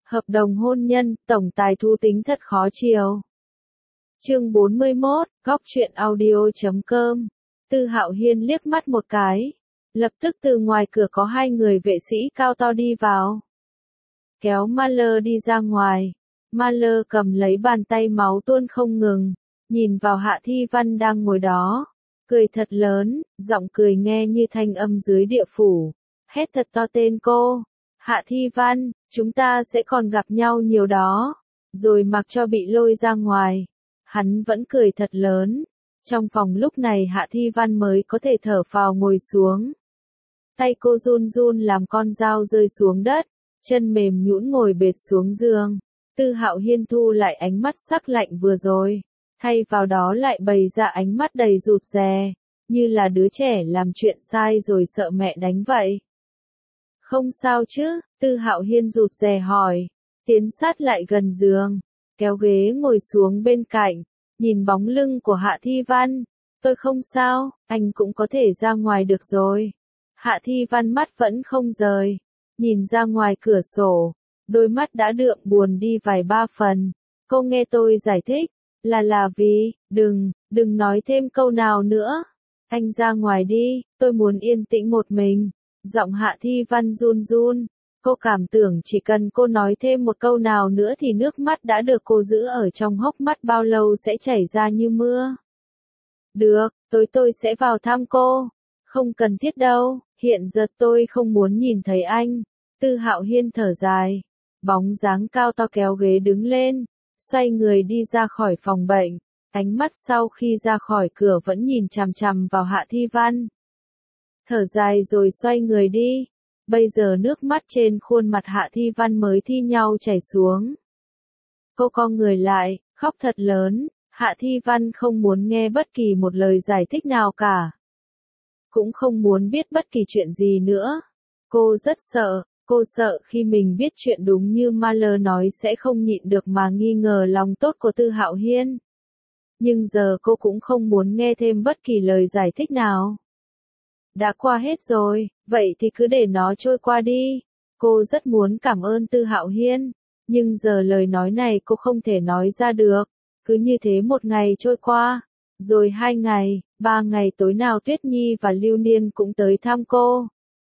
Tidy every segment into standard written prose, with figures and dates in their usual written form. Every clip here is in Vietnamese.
Hợp đồng hôn nhân, tổng tài thú tính thật khó chiều. Chương 41, góc truyện audio.com. Tư Hạo Hiên liếc mắt một cái. Lập tức từ ngoài cửa có hai người vệ sĩ cao to đi vào. Kéo Mahler đi ra ngoài. Mahler cầm lấy bàn tay máu tuôn không ngừng. Nhìn vào Hạ Thi Văn đang ngồi đó. Cười thật lớn, giọng cười nghe như thanh âm dưới địa phủ. Hét thật to tên cô. Hạ Thi Văn, chúng ta sẽ còn gặp nhau nhiều đó. Rồi mặc cho bị lôi ra ngoài. Hắn vẫn cười thật lớn. Trong phòng lúc này Hạ Thi Văn mới có thể thở phào ngồi xuống. Tay cô run run làm con dao rơi xuống đất. Chân mềm nhũn ngồi bệt xuống giường. Tư Hạo Hiên thu lại ánh mắt sắc lạnh vừa rồi. Thay vào đó lại bày ra ánh mắt đầy rụt rè. Như là đứa trẻ làm chuyện sai rồi sợ mẹ đánh vậy. Không sao chứ, Tư Hạo Hiên rụt rè hỏi. Tiến sát lại gần giường. Kéo ghế ngồi xuống bên cạnh. Nhìn bóng lưng của Hạ Thi Văn. Tôi không sao, anh cũng có thể ra ngoài được rồi. Hạ Thi Văn mắt vẫn không rời. Nhìn ra ngoài cửa sổ. Đôi mắt đã đượm buồn đi vài ba phần. Cô nghe tôi giải thích. Là vì, đừng nói thêm câu nào nữa. Anh ra ngoài đi, tôi muốn yên tĩnh một mình. Giọng Hạ Thi Văn run run. Cô cảm tưởng chỉ cần cô nói thêm một câu nào nữa thì nước mắt đã được cô giữ ở trong hốc mắt bao lâu sẽ chảy ra như mưa. Được, tôi sẽ vào thăm cô. Không cần thiết đâu, hiện giờ tôi không muốn nhìn thấy anh. Tư Hạo Hiên thở dài. Bóng dáng cao to kéo ghế đứng lên. Xoay người đi ra khỏi phòng bệnh. Ánh mắt sau khi ra khỏi cửa vẫn nhìn chằm chằm vào Hạ Thi Văn. Thở dài rồi xoay người đi. Bây giờ nước mắt trên khuôn mặt Hạ Thi Văn mới thi nhau chảy xuống. Cô co người lại, khóc thật lớn. Hạ Thi Văn không muốn nghe bất kỳ một lời giải thích nào cả. Cũng không muốn biết bất kỳ chuyện gì nữa. Cô rất sợ. Cô sợ khi mình biết chuyện đúng như Mahler nói sẽ không nhịn được mà nghi ngờ lòng tốt của Tư Hạo Hiên. Nhưng giờ cô cũng không muốn nghe thêm bất kỳ lời giải thích nào. Đã qua hết rồi, vậy thì cứ để nó trôi qua đi. Cô rất muốn cảm ơn Tư Hạo Hiên, nhưng giờ lời nói này cô không thể nói ra được. Cứ như thế một ngày trôi qua, rồi 2 ngày, 3 ngày tối nào Tuyết Nhi và Lưu Niên cũng tới thăm cô.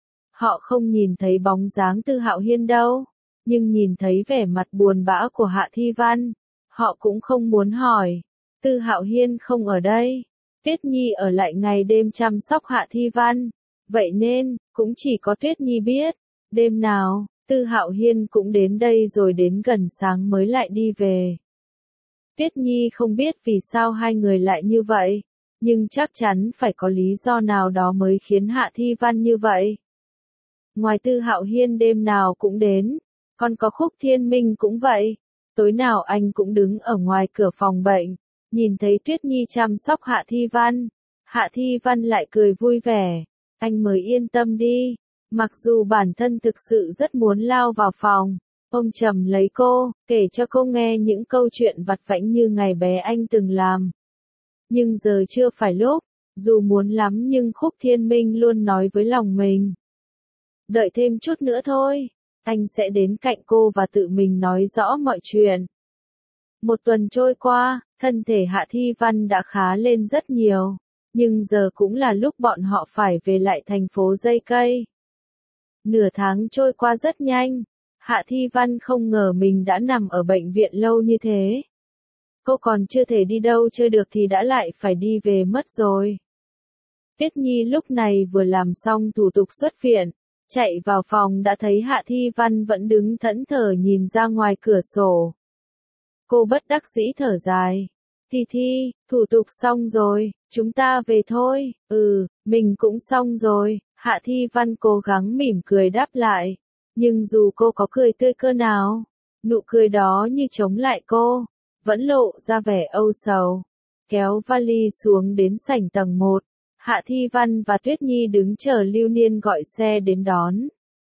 Họ không nhìn thấy bóng dáng Tư Hạo Hiên đâu, nhưng nhìn thấy vẻ mặt buồn bã của Hạ Thi Văn. Họ cũng không muốn hỏi. Tư Hạo Hiên không ở đây. Tuyết Nhi ở lại ngày đêm chăm sóc Hạ Thi Văn. Vậy nên, cũng chỉ có Tuyết Nhi biết. Đêm nào, Tư Hạo Hiên cũng đến đây rồi đến gần sáng mới lại đi về. Tuyết Nhi không biết vì sao hai người lại như vậy. Nhưng chắc chắn phải có lý do nào đó mới khiến Hạ Thi Văn như vậy. Ngoài Tư Hạo Hiên đêm nào cũng đến. Còn có Khúc Thiên Minh cũng vậy. Tối nào anh cũng đứng ở ngoài cửa phòng bệnh. Nhìn thấy Tuyết Nhi chăm sóc Hạ Thi Văn. Hạ Thi Văn lại cười vui vẻ. Anh mới yên tâm đi. Mặc dù bản thân thực sự rất muốn lao vào phòng. Ôm chầm lấy cô, kể cho cô nghe những câu chuyện vặt vãnh như ngày bé anh từng làm. Nhưng giờ chưa phải lúc. Dù muốn lắm nhưng Khúc Thiên Minh luôn nói với lòng mình. Đợi thêm chút nữa thôi. Anh sẽ đến cạnh cô và tự mình nói rõ mọi chuyện. Một tuần trôi qua, thân thể Hạ Thi Văn đã khá lên rất nhiều. Nhưng giờ cũng là lúc bọn họ phải về lại thành phố Dây Cây. Nửa tháng trôi qua rất nhanh. Hạ Thi Văn không ngờ mình đã nằm ở bệnh viện lâu như thế. Cô còn chưa thể đi đâu chơi được thì đã lại phải đi về mất rồi. Tuyết Nhi lúc này vừa làm xong thủ tục xuất viện. Chạy vào phòng đã thấy Hạ Thi Văn vẫn đứng thẫn thờ nhìn ra ngoài cửa sổ. Cô bất đắc dĩ thở dài. Thi, thủ tục xong rồi, chúng ta về thôi. Mình cũng xong rồi. Hạ Thi Văn cố gắng mỉm cười đáp lại. Nhưng dù cô có cười tươi cơ nào, nụ cười đó như chống lại cô, vẫn lộ ra vẻ âu sầu. Kéo vali xuống đến sảnh tầng 1. Hạ Thi Văn và Tuyết Nhi đứng chờ Lưu Niên gọi xe đến đón.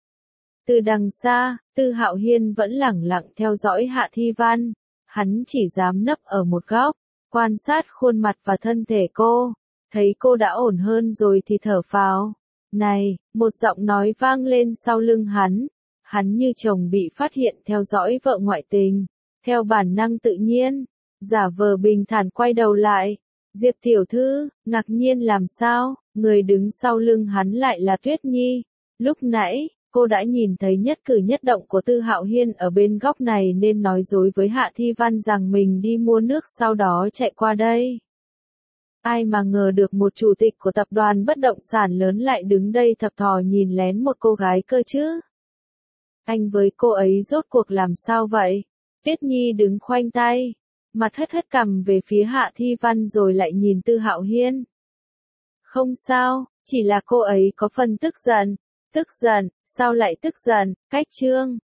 Từ đằng xa, Tư Hạo Hiên vẫn lẳng lặng theo dõi Hạ Thi Văn. Hắn chỉ dám nấp ở một góc, quan sát khuôn mặt và thân thể cô. Thấy cô đã ổn hơn rồi thì thở phào. Này, một giọng nói vang lên sau lưng hắn. Hắn như chồng bị phát hiện theo dõi vợ ngoại tình, theo bản năng tự nhiên, giả vờ bình thản quay đầu lại. Diệp tiểu thư, ngạc nhiên làm sao, người đứng sau lưng hắn lại là Tuyết Nhi. Lúc nãy, cô đã nhìn thấy nhất cử nhất động của Tư Hạo Hiên ở bên góc này nên nói dối với Hạ Thi Văn rằng mình đi mua nước sau đó chạy qua đây. Ai mà ngờ được một chủ tịch của tập đoàn bất động sản lớn lại đứng đây thập thò nhìn lén một cô gái cơ chứ. Anh với cô ấy rốt cuộc làm sao vậy? Tuyết Nhi đứng khoanh tay, mặt hất hất cằm về phía Hạ Thi Văn rồi lại nhìn Tư Hạo Hiên. Không sao, chỉ là cô ấy có phần tức giận. Tức giận, sao lại tức giận, cách trương.